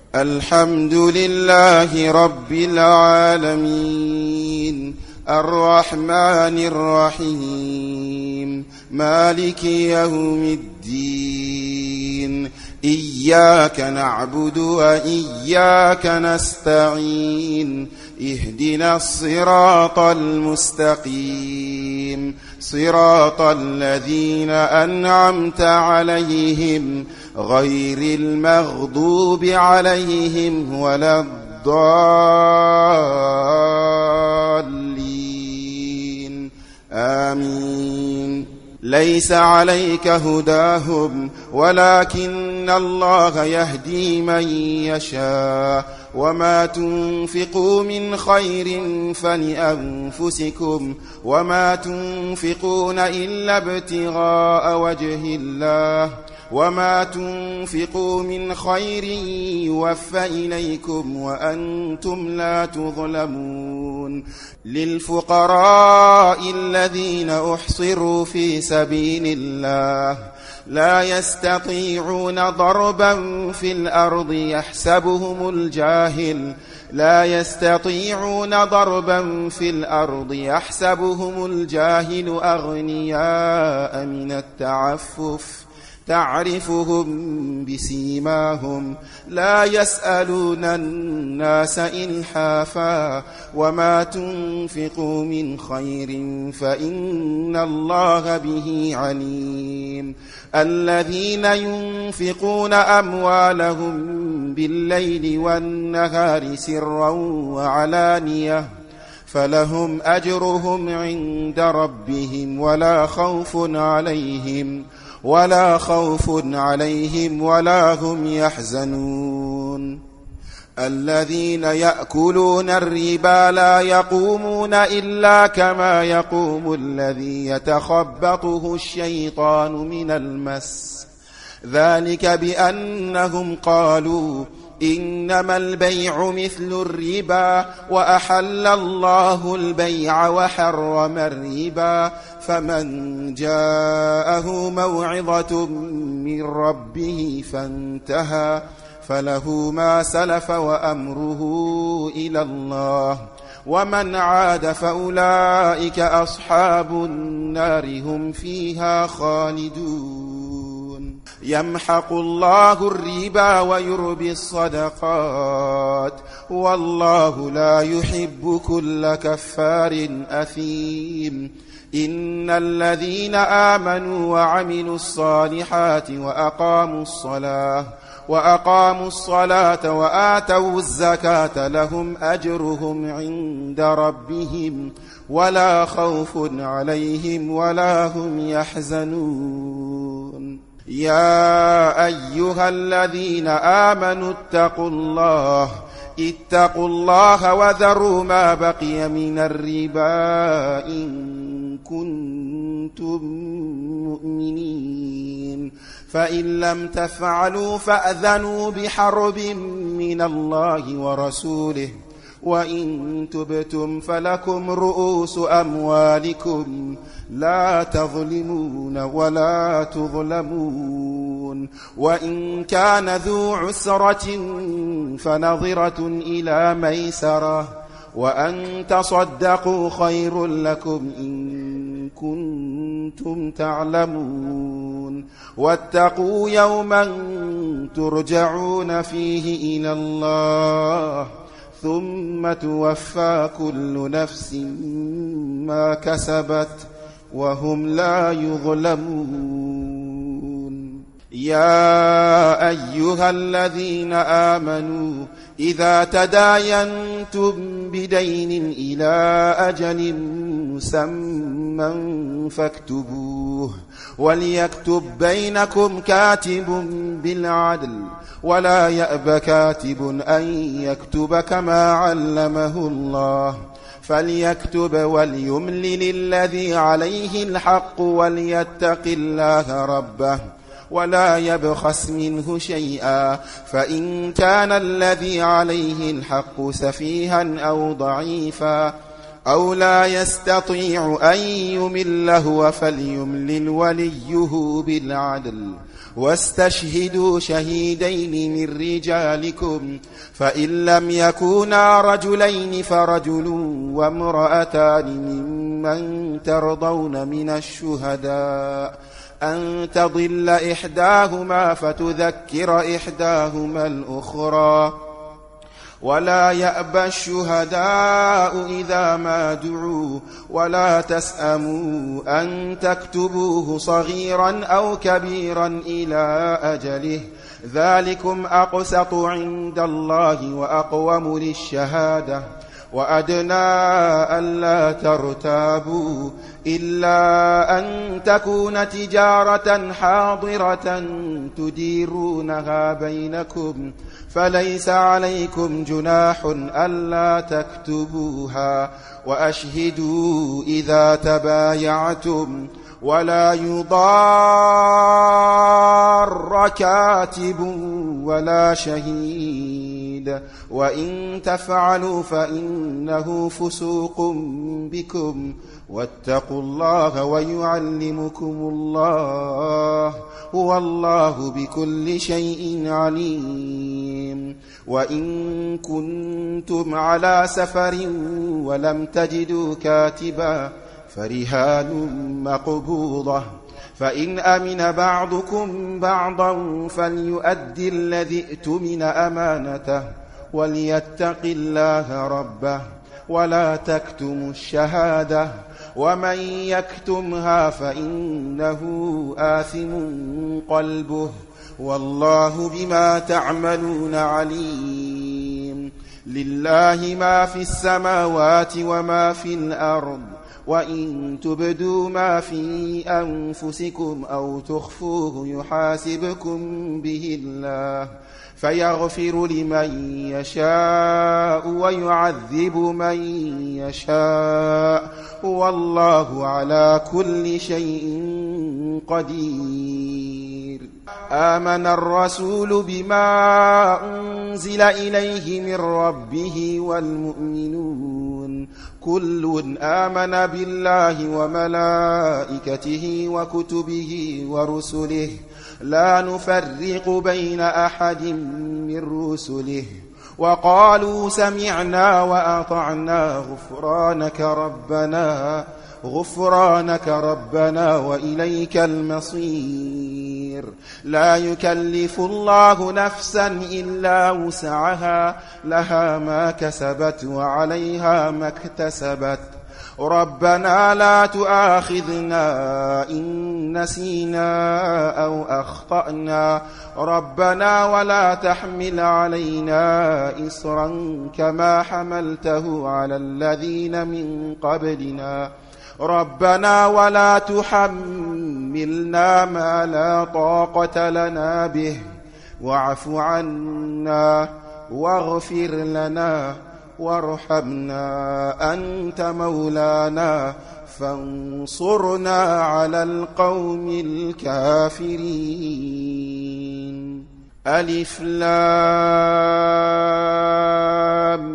الحمد لله رب العالمين الرحمن الرحيم مالك يوم الدين إياك نعبد وإياك نستعين اهدنا الصراط المستقيم صراط الذين أنعمت عليهم غير المغضوب عليهم ولا الضالين آمين. ليس عليك هداهم ولكن الله يهدي من يشاء وما تنفقوا من خير فلأنفسكم وما تنفقون إلا ابتغاء وجه الله وما تنفقوا من خير يوفى إليكم وأنتم لا تظلمون. للفقراء الذين أحصروا في سبيل الله لا يستطيعون ضربا في الأرض يحسبهم الجاهل أغنياء من التعفف تعرفهم بسيماهم لا يسألون الناس إلحافا وما تنفقوا من خير فإن الله به عليم. الذين ينفقون أموالهم بالليل والنهار سرا وعلانية فلهم أجرهم عند ربهم ولا خوف عليهم ولا هم يحزنون. الذين يأكلون الربا لا يقومون إلا كما يقوم الذي يتخبطه الشيطان من المس ذلك بأنهم قالوا إنما البيع مثل الربا وأحل الله البيع وحرم الربا فمن جاءه موعظة من ربه فانتهى فله ما سلف وأمره إلى الله ومن عاد فأولئك أصحاب النار هم فيها خالدون. يمحق الله الربا ويربي الصدقات والله لا يحب كل كفار أثيم. إن الذين آمنوا وعملوا الصالحات وأقاموا الصلاة وآتوا الزكاة لهم أجرهم عند ربهم ولا خوف عليهم ولا هم يحزنون. يا أيها الذين آمنوا اتقوا الله وذروا ما بقي من الربا إن كنتم مؤمنين فإن لم تفعلوا فأذنوا بحرب من الله ورسوله وإن تبتم فلكم رؤوس أموالكم لا تظلمون ولا تظلمون. وإن كان ذو عسرة فنظرة إلى ميسرة وأن تصدقوا خير لكم إن كنتم تعلمون. واتقوا يوما ترجعون فيه إلى الله ثم توفى كل نفس ما كسبت وهم لا يظلمون. يا أيها الذين آمنوا إذا تداينتم بدين إلى أجل مسمى فاكتبوه وليكتب بينكم كاتب بالعدل ولا يأب كاتب أن يكتب كما علمه الله فليكتب وليملل الذي عليه الحق وليتق الله ربه ولا يبخس منه شيئا فإن كان الذي عليه الحق سفيها أو ضعيفا أو لا يستطيع أن يمل هو فليملل وليه بالعدل واستشهدوا شهيدين من رجالكم فإن لم يكونا رجلين فرجل وامرأتان ممن ترضون من الشهداء أن تضل إحداهما فتذكر إحداهما الأخرى ولا يأبى الشهداء إذا ما دعوا ولا تسأموا أن تكتبوه صغيرا أو كبيرا إلى أجله ذلكم أقسط عند الله وأقوم للشهادة وأدنى ألا ترتابوا إلا أن تكون تجارة حاضرة تديرونها بينكم فليس عليكم جناح ألا تكتبوها وأشهدوا إذا تبايعتم ولا يضار كاتب ولا شهيد وإن تفعلوا فإنه فسوق بكم واتقوا الله ويعلمكم الله والله بكل شيء عليم وإن كنتم على سفر ولم تجدوا كاتبا فرهان مقبوضة فإن أمن بعضكم بعضا فليؤدي الذي ائتمن أمانته وليتق الله ربه ولا تكتموا الشهادة ومن يكتمها فإنه آثم قلبه والله بما تعملون عليم لله ما في السماوات وما في الأرض وإن تبدوا ما في أنفسكم أو تخفوه يحاسبكم به الله فيغفر لمن يشاء ويعذب من يشاء والله على كل شيء قدير آمن الرسول بما أنزل إليه من ربه والمؤمنون كل آمن بالله وملائكته وكتبه ورسله لا نفرق بين أحد من رسله وقالوا سمعنا وأطعنا غفرانك ربنا وإليك المصير لا يكلف الله نفسا إلا وسعها لها ما كسبت وعليها ما اكتسبت ربنا لا تؤاخذنا إن نسينا أو أخطأنا ربنا ولا تحمل علينا إصرا كما حملته على الذين من قبلنا ربنا ولا تحملنا ما لا طاقة لنا به واعف عنا واغفر لنا وارحمنا أنت مولانا فانصرنا على القوم الكافرين ألف لام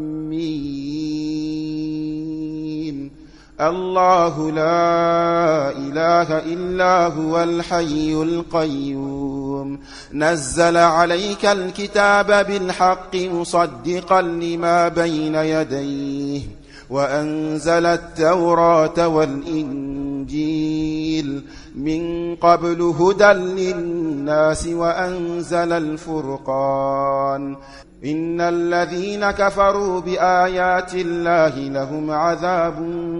ميم الله لا إله إلا هو الحي القيوم نزل عليك الكتاب بالحق مصدقا لما بين يديه وأنزل التوراة والإنجيل من قبل هدى للناس وأنزل الفرقان إن الذين كفروا بآيات الله لهم عذاب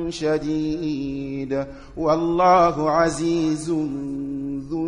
شديد والله عزيز ذو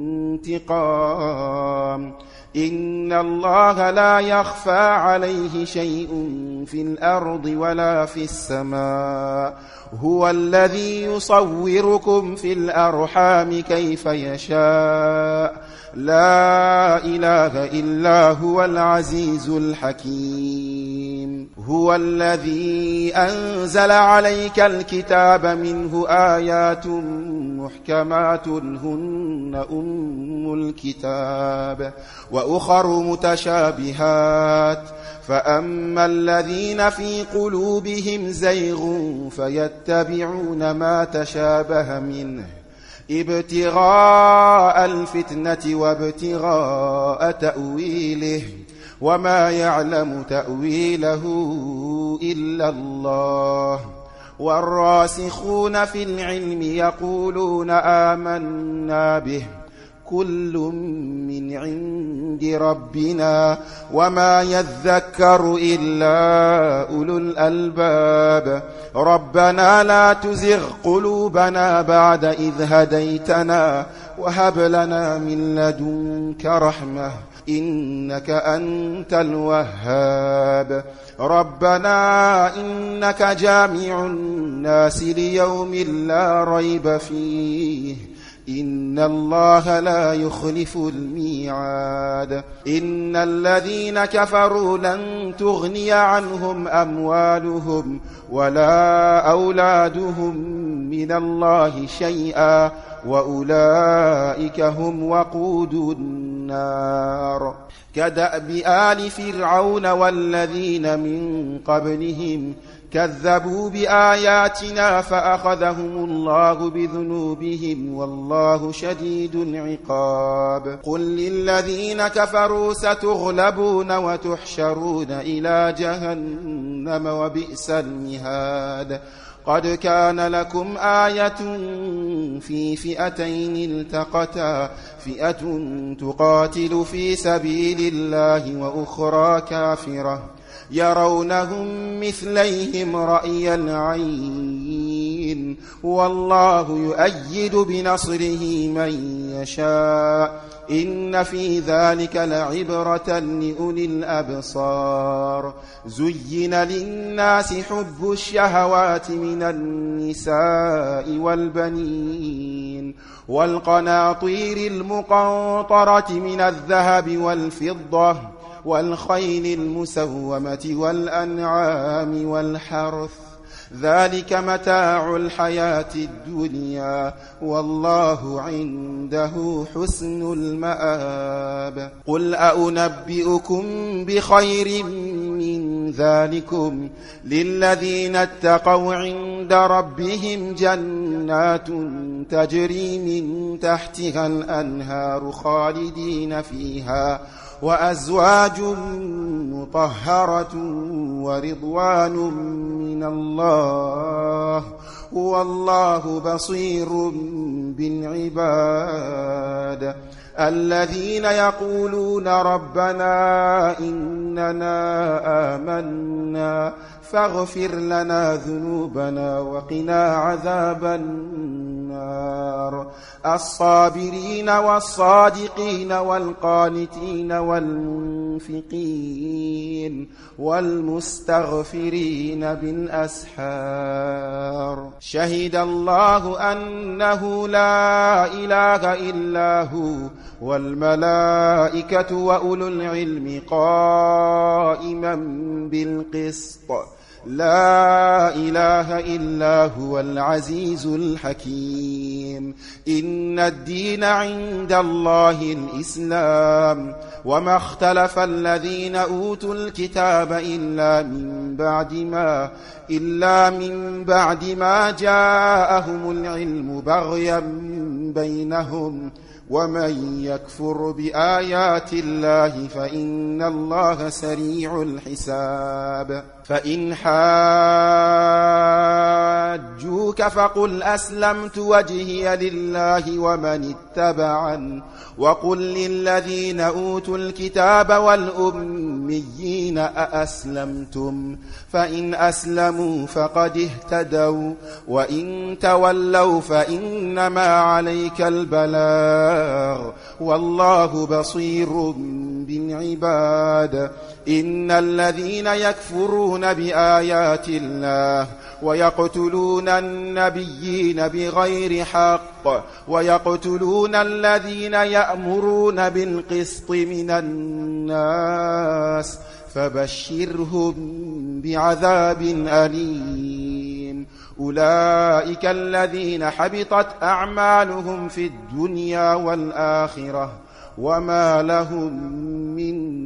انتقام إن الله لا يخفى عليه شيء في الأرض ولا في السماء هو الذي يصوركم في الأرحام كيف يشاء لا إله إلا هو العزيز الحكيم هو الذي أنزل عليك الكتاب منه آيات محكمات هن أم الكتاب وأخر متشابهات فأما الذين في قلوبهم زيغ فيتبعون ما تشابه منه ابتغاء الفتنة وابتغاء تأويله وما يعلم تأويله إلا الله والراسخون في العلم يقولون آمنا به كل من عند ربنا وما يذكر إلا أولو الألباب ربنا لا تزغ قلوبنا بعد إذ هديتنا وهب لنا من لدنك رحمة إنك أنت الوهاب ربنا إنك جامع الناس ليوم لا ريب فيه إن الله لا يخلف الميعاد إن الذين كفروا لن تغني عنهم أموالهم ولا أولادهم من الله شيئا وأولئك هم وقود النار كدأب آل فرعون والذين من قبلهم كذبوا بآياتنا فأخذهم الله بذنوبهم والله شديد العقاب قل للذين كفروا ستغلبون وتحشرون إلى جهنم وبئس المهاد قد كان لكم آية في فئتين التقتا فئة تقاتل في سبيل الله وأخرى كافرة يرونهم مثليهم رأي العين والله يؤيد بنصره من يشاء إن في ذلك لعبرة لأولي الأبصار زين للناس حب الشهوات من النساء والبنين والقناطير المقنطرة من الذهب والفضة والخيل المسومة والأنعام والحرث ذلك متاع الحياة الدنيا والله عنده حسن المآب قل أنبئكم بخير من ذلكم للذين اتقوا عند ربهم جنات تجري من تحتها الأنهار خالدين فيها وأزواج مطهرة ورضوان من الله والله بصير بالعباد الذين يقولون ربنا إننا آمنا فاغفر لنا ذنوبنا وقنا عذاب النار الصابرين والصادقين والقانتين والمنفقين والمستغفرين بالأسحار شهد الله أنه لا إله إلا هو والملائكة وأولو العلم قائما بالقسط لا إله إلا هو العزيز الحكيم إن الدين عند الله الإسلام وما اختلف الذين أوتوا الكتاب إلا من بعد ما جاءهم العلم بغيا بينهم ومن يكفر بآيات الله فإن الله سريع الحساب فإن حاجوك فقل أسلمت وجهي لله ومن اتبعن وقل للذين أوتوا الكتاب والأميين أأسلمتم فإن أسلموا فقد اهتدوا وإن تولوا فإنما عليك البلاغ والله بصير بالعباد إن الذين يكفرون بآيات الله ويقتلون النبيين بغير حق ويقتلون الذين يأمرون بالقسط من الناس فبشرهم بعذاب أليم أولئك الذين حبطت أعمالهم في الدنيا والآخرة وما لهم من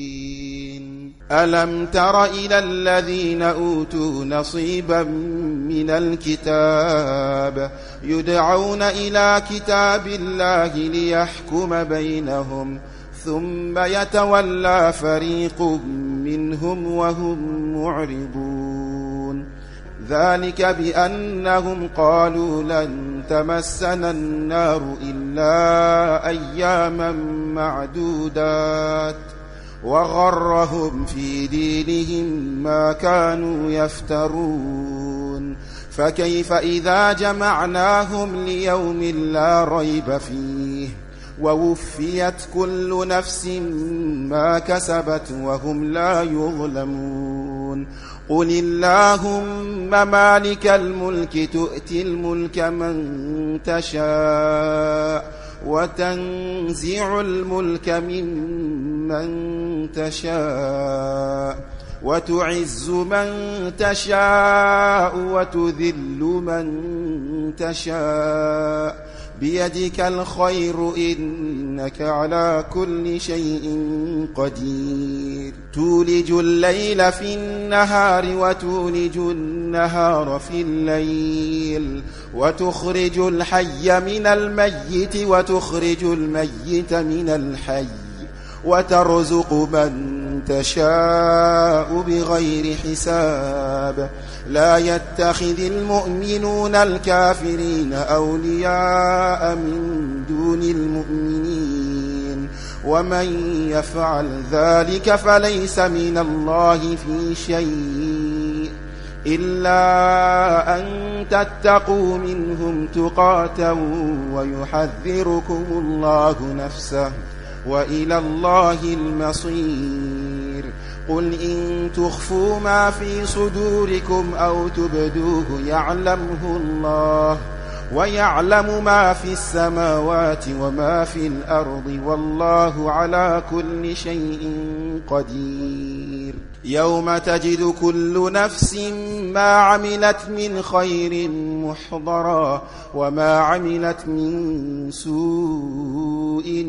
ناصرين ألم تر إلى الذين أوتوا نصيبا من الكتاب يدعون إلى كتاب الله ليحكم بينهم ثم يتولى فريق منهم وهم معرضون ذلك بأنهم قالوا لن تمسنا النار إلا أياما معدودات وغرهم في دينهم ما كانوا يفترون فكيف إذا جمعناهم ليوم لا ريب فيه ووفيت كل نفس ما كسبت وهم لا يظلمون قل اللهم مالك الملك تؤتي الملك من تشاء وتنزع الملك ممن تشاء وتعز من تشاء وتذل من تشاء بيدك الخير إنك على كل شيء قدير تولج الليل في النهار وتولج النهار في الليل وتخرج الحي من الميت وتخرج الميت من الحي وترزق من تشاء بغير حساب لا يتخذ المؤمنون الكافرين أولياء من دون المؤمنين ومن يفعل ذلك فليس من الله في شيء إلا أن تتقوا منهم تقاة ويحذركم الله نفسه وإلى الله المصير قل إن تخفوا ما في صدوركم أو تبدوه يعلمه الله ويعلم ما في السماوات وما في الأرض والله على كل شيء قدير يوم تجد كل نفس ما عملت من خير محضرا وما عملت من سوء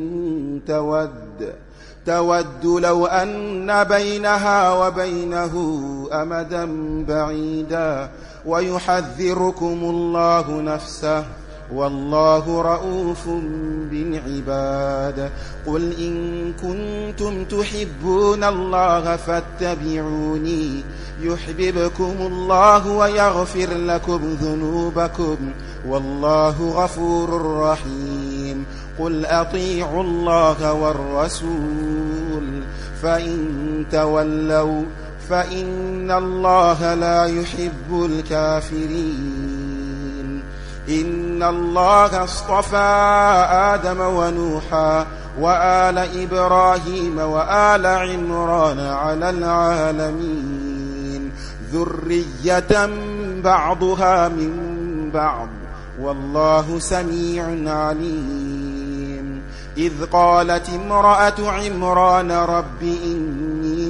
تود لو أن بينها وبينه أمدا بعيدا ويحذركم الله نفسه والله رؤوف بالعباد قل إن كنتم تحبون الله فاتبعوني يحببكم الله ويغفر لكم ذنوبكم والله غفور رحيم قل أطيعوا الله والرسول فإن تولوا فإن الله لا يحب الكافرين إن الله اصطفى آدم ونوحا وآل إبراهيم وآل عمران على العالمين ذرية بعضها من بعض والله سميع عليم إذ قالت امرأة عمران رب إني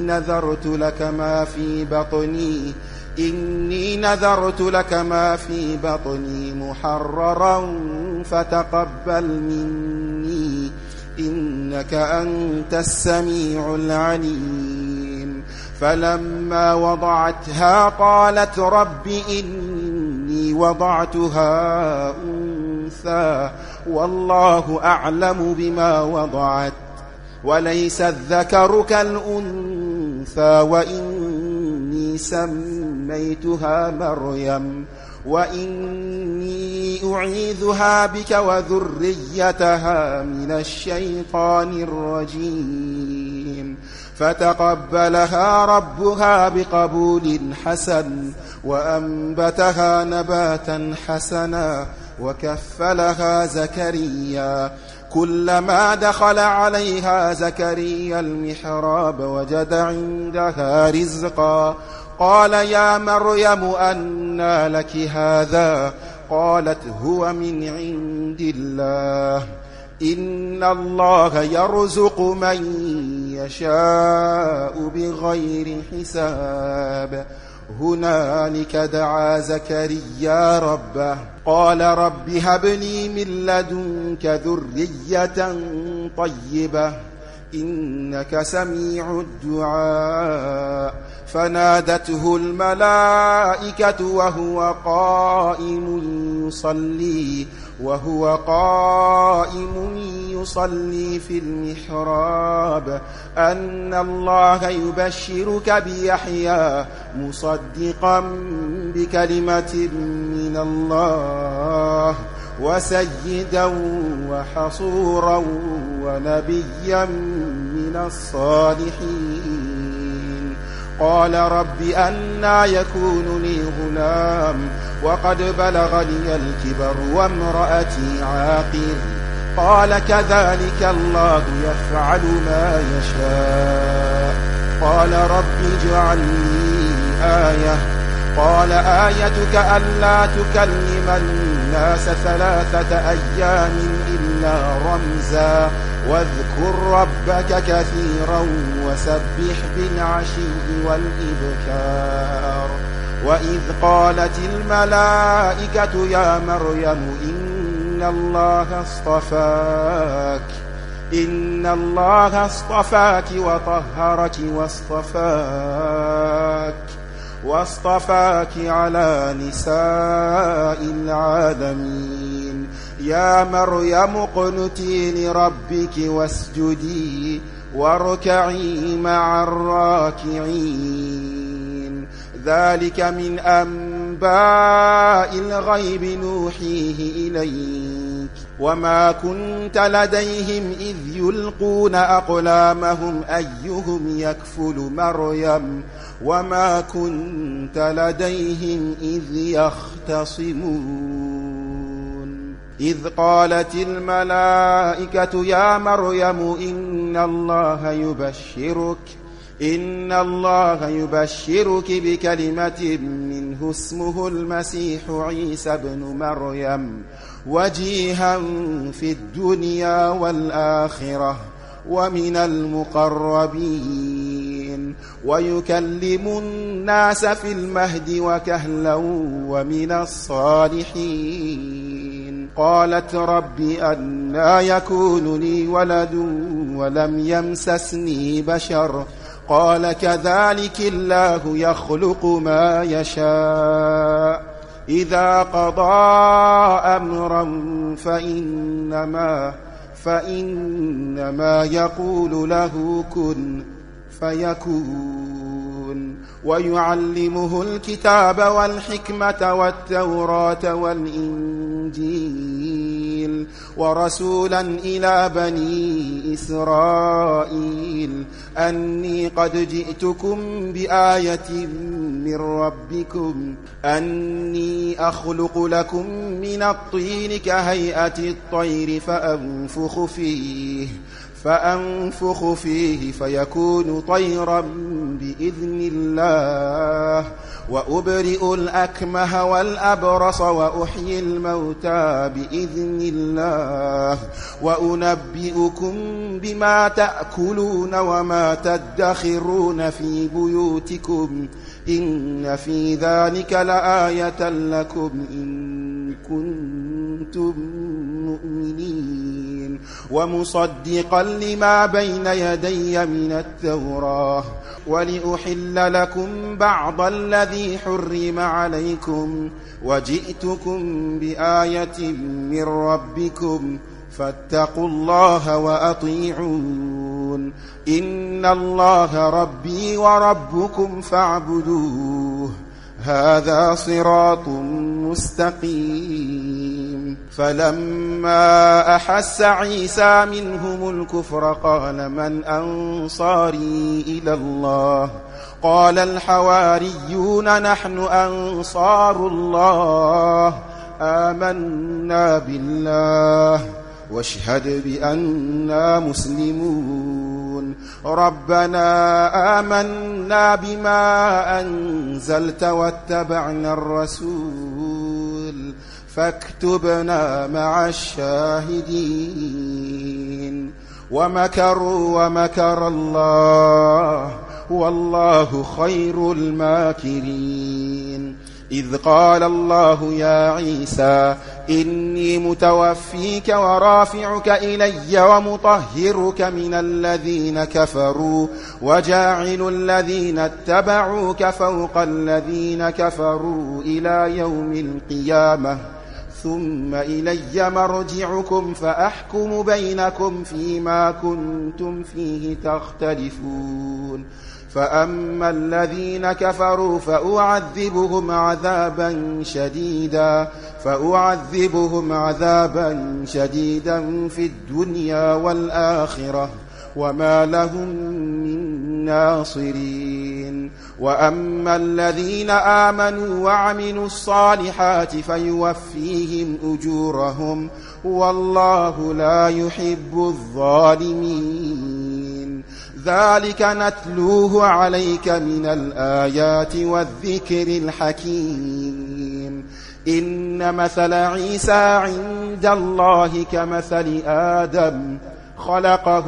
نذرت لك ما في بطني محررا فتقبل مني إنك أنت السميع العليم فلما وضعتها قالت رب إني وضعتها أنثى والله أعلم بما وضعت وليس الذكر كالأنثى وإني سميتها مريم وإني أعيذها بك وذريتها من الشيطان الرجيم فتقبلها ربها بقبول حسن وأنبتها نباتا حسنا وكفلها زكريا كلما دخل عليها زكريا المحراب وجد عندها رزقا قال يا مريم أنى لك هذا قالت هو من عند الله إن الله يرزق من يشاء بغير حساب هنالك دعا زكريا ربه قال رب هب لي من لدنك ذرية طيبة إنك سميع الدعاء. فنادته الملائكة وهو قائم يصلي في المحراب أن الله يبشرك بيحيى مصدقا بكلمة من الله وسيدا وحصورا ونبيا من الصالحين. قال رب أنى يكون لي غلام وقد بلغني الكبر وامرأتي عاقر. قال كذلك الله يفعل ما يشاء. قال رب اجعل لي آية. قال آيتك ألا تكلم الناس 3 أيام إلا رمزا واذكر ربك كثيرا وسبح بالعشي والإبكار. وإذ قالت الملائكة يا مريم إن الله اصطفاك وطهرك واصطفاك على نساء العالمين. يا مريم اقنتي لربك واسجدي واركعي مع الراكعين. ذلك من أنباء الغيب نوحيه إليك وما كنت لديهم إذ يلقون أقلامهم أيهم يكفل مريم وما كنت لديهم إذ يختصمون. إذ قالت الملائكة يا مريم إن الله يبشرك بكلمة منه اسمه المسيح عيسى بن مريم وجيها في الدنيا والآخرة ومن المقربين ويكلم الناس في المهد وكهلا ومن الصالحين. قالت رب أنى يكون لي ولد ولم يمسسني بشر. قال كذلك الله يخلق ما يشاء إذا قضى أمرا فإنما يقول له كن فيكون. ويعلمه الكتاب والحكمة والتوراة والإنجيل ورسولا إلى بني إسرائيل أني قد جئتكم بآية من ربكم أني أخلق لكم من الطين كهيئة الطير فأنفخ فيه فيكون طيرا بإذن الله وأبرئ الأكمه والأبرص وأحيي الموتى بإذن الله وأنبئكم بما تأكلون وما تدخرون في بيوتكم إن في ذلك لآية لكم إن كنتم مؤمنين. ومصدقا لما بين يدي من التوراة ولأحل لكم بعض الذي حرم عليكم وجئتكم بآية من ربكم فاتقوا الله وأطيعون. إن الله ربي وربكم فاعبدوه هذا صراط مستقيم. فلما أحس عيسى منهم الكفر قال من أنصاري إلى الله قال الحواريون نحن أنصار الله آمنا بالله واشهد بأننا مسلمون. ربنا آمنا بما أنزلت واتبعنا الرسول فاكتبنا مع الشاهدين. ومكروا ومكر الله والله خير الماكرين. إذ قال الله يا عيسى إني متوفيك ورافعك إلي ومطهرك من الذين كفروا وجاعل الذين اتبعوك فوق الذين كفروا إلى يوم القيامة ثم إلي مرجعكم فأحكم بينكم فيما كنتم فيه تختلفون فأما الذين كفروا فأعذبهم عذابا شديدا في الدنيا والآخرة وما لهم من ناصرين وأما الذين آمنوا وعملوا الصالحات فيوفيهم أجورهم والله لا يحب الظالمين ذلك نتلوه عليك من الآيات والذكر الحكيم إن مثل عيسى عند الله كمثل آدم خلقه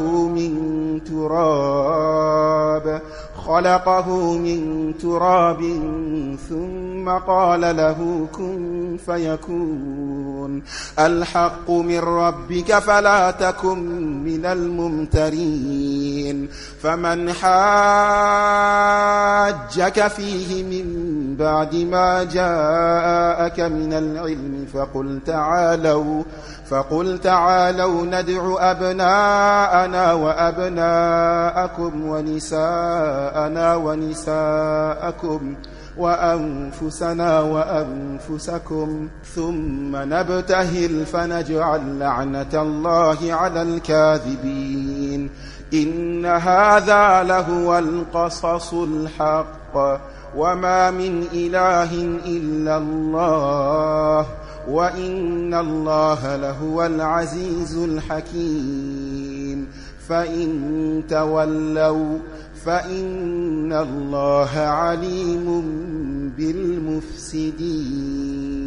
من تراب ثم قال له كن فيكون الحق من ربك فلا تكن من الممترين فمن حاجك فيه من بعد ما جاءك من العلم فقل تعالوا ندع أبناءنا وأبناءكم ونساءنا ونساءكم وأنفسنا وأنفسكم ثم نبتهل فنجعل لعنة الله على الكاذبين إن هذا لهو القصص الحق وما من إله إلا الله وإن الله لهو العزيز الحكيم فإن تولوا فإن الله عليم بالمفسدين